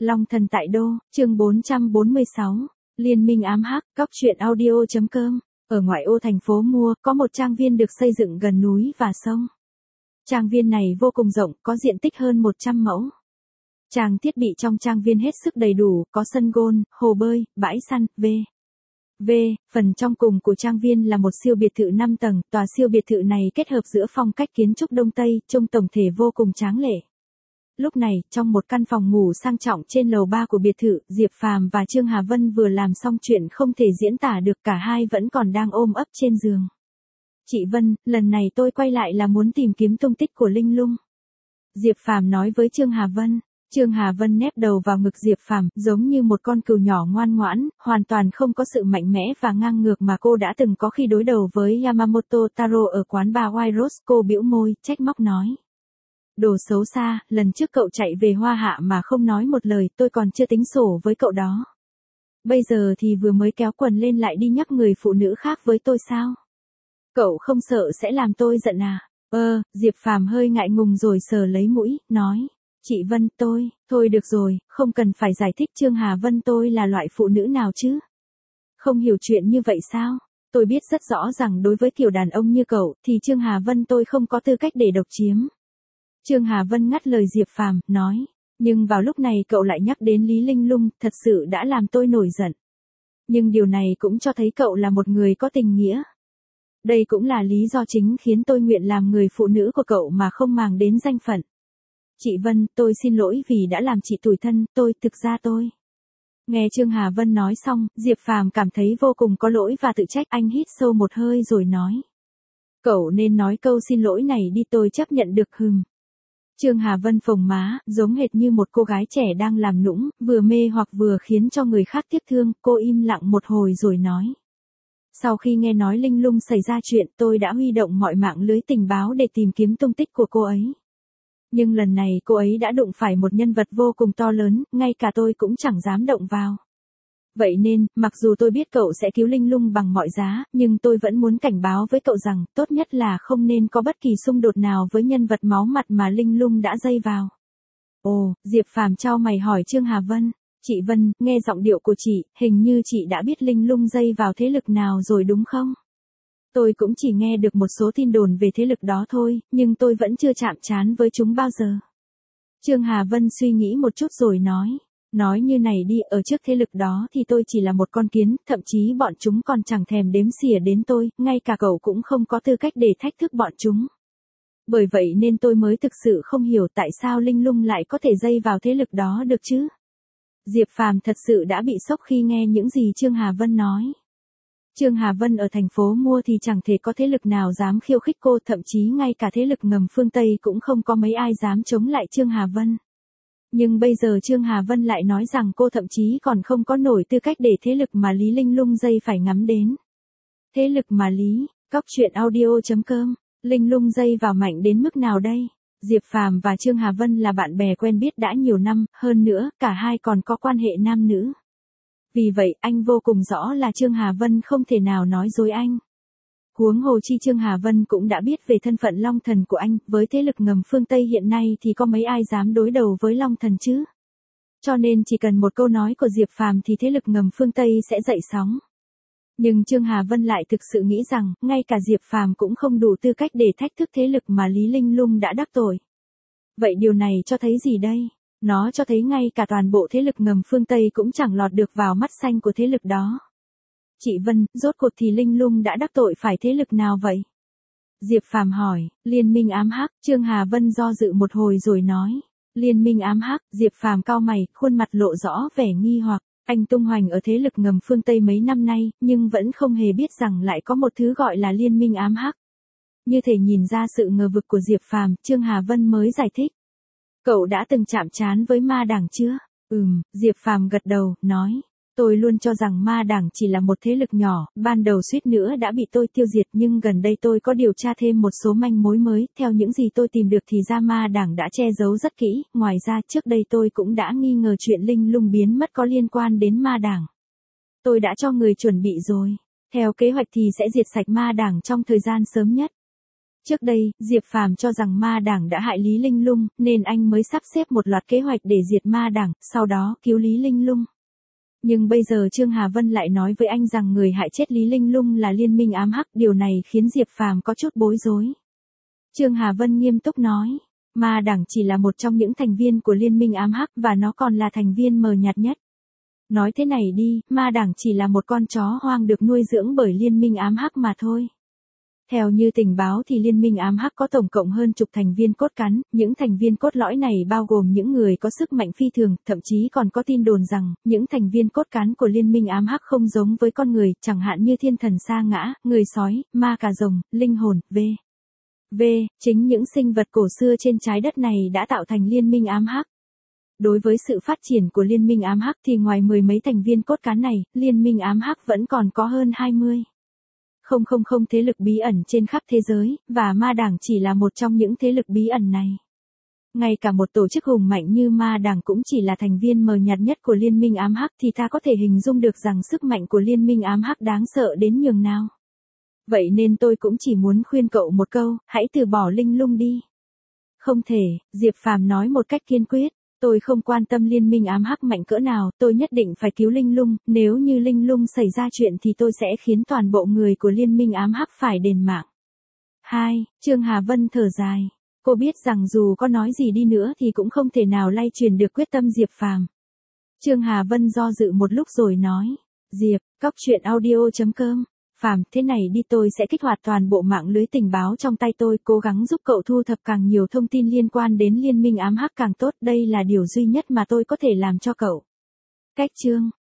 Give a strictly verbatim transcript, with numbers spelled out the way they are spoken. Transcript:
Long Thần tại Đô, chương bốn trăm bốn mươi sáu, Liên minh ám hắc, góc truyện audio.com. Ở ngoại ô thành phố Mua, có một trang viên được xây dựng gần núi và sông. Trang viên này vô cùng rộng, có diện tích hơn một trăm mẫu. Trang thiết bị trong trang viên hết sức đầy đủ, có sân golf, hồ bơi, bãi săn, v. V. Phần trong cùng của trang viên là một siêu biệt thự năm tầng, tòa siêu biệt thự này kết hợp giữa phong cách kiến trúc Đông Tây, trông tổng thể vô cùng tráng lệ. Lúc này, trong một căn phòng ngủ sang trọng trên lầu ba của biệt thự, Diệp Phàm và Trương Hà Vân vừa làm xong chuyện không thể diễn tả được, cả hai vẫn còn đang ôm ấp trên giường. Chị Vân, lần này tôi quay lại là muốn tìm kiếm tung tích của Linh Lung. Diệp Phàm nói với Trương Hà Vân. Trương Hà Vân nép đầu vào ngực Diệp Phàm, giống như một con cừu nhỏ ngoan ngoãn, hoàn toàn không có sự mạnh mẽ và ngang ngược mà cô đã từng có khi đối đầu với Yamamoto Taro ở quán bar White Rose. Cô bĩu môi, trách móc nói. Đồ xấu xa, lần trước cậu chạy về Hoa Hạ mà không nói một lời, tôi còn chưa tính sổ với cậu đó. Bây giờ thì vừa mới kéo quần lên lại đi nhắc người phụ nữ khác với tôi sao? Cậu không sợ sẽ làm tôi giận à? Ơ, Diệp Phàm hơi ngại ngùng rồi sờ lấy mũi, nói. Chị Vân, tôi, thôi được rồi, không cần phải giải thích. Trương Hà Vân, tôi là loại phụ nữ nào chứ? Không hiểu chuyện như vậy sao? Tôi biết rất rõ rằng đối với kiểu đàn ông như cậu, thì Trương Hà Vân tôi không có tư cách để độc chiếm. Trương Hà Vân ngắt lời Diệp Phàm, nói. Nhưng vào lúc này cậu lại nhắc đến Lý Linh Lung, thật sự đã làm tôi nổi giận. Nhưng điều này cũng cho thấy cậu là một người có tình nghĩa. Đây cũng là lý do chính khiến tôi nguyện làm người phụ nữ của cậu mà không màng đến danh phận. Chị Vân, tôi xin lỗi vì đã làm chị tủi thân, tôi, thực ra tôi. Nghe Trương Hà Vân nói xong, Diệp Phàm cảm thấy vô cùng có lỗi và tự trách. Anh hít sâu một hơi rồi nói. Cậu nên nói câu xin lỗi này đi, tôi chấp nhận được. Hừm. Trương Hà Vân phồng má, giống hệt như một cô gái trẻ đang làm nũng, vừa mê hoặc vừa khiến cho người khác tiếc thương. Cô im lặng một hồi rồi nói. Sau khi nghe nói Linh Lung xảy ra chuyện, tôi đã huy động mọi mạng lưới tình báo để tìm kiếm tung tích của cô ấy. Nhưng lần này cô ấy đã đụng phải một nhân vật vô cùng to lớn, ngay cả tôi cũng chẳng dám động vào. Vậy nên, mặc dù tôi biết cậu sẽ cứu Linh Lung bằng mọi giá, nhưng tôi vẫn muốn cảnh báo với cậu rằng, tốt nhất là không nên có bất kỳ xung đột nào với nhân vật máu mặt mà Linh Lung đã dây vào. Ồ, Diệp Phàm chau mày hỏi Trương Hà Vân. Chị Vân, nghe giọng điệu của chị, hình như chị đã biết Linh Lung dây vào thế lực nào rồi đúng không? Tôi cũng chỉ nghe được một số tin đồn về thế lực đó thôi, nhưng tôi vẫn chưa chạm trán với chúng bao giờ. Trương Hà Vân suy nghĩ một chút rồi nói. Nói như này đi, ở trước thế lực đó thì tôi chỉ là một con kiến, thậm chí bọn chúng còn chẳng thèm đếm xỉa đến tôi, ngay cả cậu cũng không có tư cách để thách thức bọn chúng. Bởi vậy nên tôi mới thực sự không hiểu tại sao Linh Lung lại có thể dây vào thế lực đó được chứ. Diệp Phàm thật sự đã bị sốc khi nghe những gì Trương Hà Vân nói. Trương Hà Vân ở thành phố Mua thì chẳng thể có thế lực nào dám khiêu khích cô, thậm chí ngay cả thế lực ngầm phương Tây cũng không có mấy ai dám chống lại Trương Hà Vân. Nhưng bây giờ Trương Hà Vân lại nói rằng cô thậm chí còn không có nổi tư cách để thế lực mà Lý Linh Lung dây phải ngắm đến. Thế lực mà Lý, góc truyện audio.com, Linh Lung dây vào mạnh đến mức nào đây? Diệp Phàm và Trương Hà Vân là bạn bè quen biết đã nhiều năm, hơn nữa, cả hai còn có quan hệ nam nữ. Vì vậy, anh vô cùng rõ là Trương Hà Vân không thể nào nói dối anh. Huống hồ chi Trương Hà Vân cũng đã biết về thân phận Long Thần của anh, với thế lực ngầm phương Tây hiện nay thì có mấy ai dám đối đầu với Long Thần chứ? Cho nên chỉ cần một câu nói của Diệp Phàm thì thế lực ngầm phương Tây sẽ dậy sóng. Nhưng Trương Hà Vân lại thực sự nghĩ rằng, ngay cả Diệp Phàm cũng không đủ tư cách để thách thức thế lực mà Lý Linh Lung đã đắc tội. Vậy điều này cho thấy gì đây? Nó cho thấy ngay cả toàn bộ thế lực ngầm phương Tây cũng chẳng lọt được vào mắt xanh của thế lực đó. Chị Vân, rốt cuộc thì Linh Lung đã đắc tội phải thế lực nào vậy? Diệp Phàm hỏi. Liên minh ám hắc. Trương Hà Vân do dự một hồi rồi nói. Liên minh ám hắc. Diệp Phàm cau mày, khuôn mặt lộ rõ vẻ nghi hoặc. Anh tung hoành ở thế lực ngầm phương Tây mấy năm nay, nhưng vẫn không hề biết rằng lại có một thứ gọi là liên minh ám hắc. Như thể nhìn ra sự ngờ vực của Diệp Phàm, Trương Hà Vân mới giải thích. Cậu đã từng chạm trán với ma đảng chưa? Ừm, Diệp Phàm gật đầu, nói. Tôi luôn cho rằng ma đảng chỉ là một thế lực nhỏ, ban đầu suýt nữa đã bị tôi tiêu diệt, nhưng gần đây tôi có điều tra thêm một số manh mối mới, theo những gì tôi tìm được thì ra ma đảng đã che giấu rất kỹ, ngoài ra trước đây tôi cũng đã nghi ngờ chuyện Linh Lung biến mất có liên quan đến ma đảng. Tôi đã cho người chuẩn bị rồi, theo kế hoạch thì sẽ diệt sạch ma đảng trong thời gian sớm nhất. Trước đây, Diệp Phàm cho rằng ma đảng đã hại Lý Linh Lung, nên anh mới sắp xếp một loạt kế hoạch để diệt ma đảng, sau đó cứu Lý Linh Lung. Nhưng bây giờ Trương Hà Vân lại nói với anh rằng người hại chết Lý Linh Lung là Liên minh ám hắc, điều này khiến Diệp Phàm có chút bối rối. Trương Hà Vân nghiêm túc nói, ma đảng chỉ là một trong những thành viên của Liên minh ám hắc và nó còn là thành viên mờ nhạt nhất. Nói thế này đi, ma đảng chỉ là một con chó hoang được nuôi dưỡng bởi Liên minh ám hắc mà thôi. Theo như tình báo thì Liên minh ám hắc có tổng cộng hơn chục thành viên cốt cán, những thành viên cốt lõi này bao gồm những người có sức mạnh phi thường, thậm chí còn có tin đồn rằng, những thành viên cốt cán của Liên minh ám hắc không giống với con người, chẳng hạn như thiên thần sa ngã, người sói, ma cà rồng, linh hồn, v. v. Chính những sinh vật cổ xưa trên trái đất này đã tạo thành Liên minh ám hắc. Đối với sự phát triển của Liên minh ám hắc thì ngoài mười mấy thành viên cốt cán này, Liên minh ám hắc vẫn còn có hơn hai mươi. Không không không thế lực bí ẩn trên khắp thế giới, và ma đảng chỉ là một trong những thế lực bí ẩn này. Ngay cả một tổ chức hùng mạnh như ma đảng cũng chỉ là thành viên mờ nhạt nhất của Liên minh ám hắc thì ta có thể hình dung được rằng sức mạnh của Liên minh ám hắc đáng sợ đến nhường nào. Vậy nên tôi cũng chỉ muốn khuyên cậu một câu, hãy từ bỏ Linh Lung đi. Không thể, Diệp Phàm nói một cách kiên quyết. Tôi không quan tâm Liên minh ám hắc mạnh cỡ nào, tôi nhất định phải cứu Linh Lung, nếu như Linh Lung xảy ra chuyện thì tôi sẽ khiến toàn bộ người của Liên minh ám hắc phải đền mạng. hai. Trương Hà Vân thở dài. Cô biết rằng dù có nói gì đi nữa thì cũng không thể nào lay truyền được quyết tâm Diệp Phàm. Trương Hà Vân do dự một lúc rồi nói, Diệp, cóc truyện audio chấm com. Phàm, thế này đi, tôi sẽ kích hoạt toàn bộ mạng lưới tình báo trong tay tôi, cố gắng giúp cậu thu thập càng nhiều thông tin liên quan đến Liên minh ám hắc càng tốt, đây là điều duy nhất mà tôi có thể làm cho cậu. Cách chương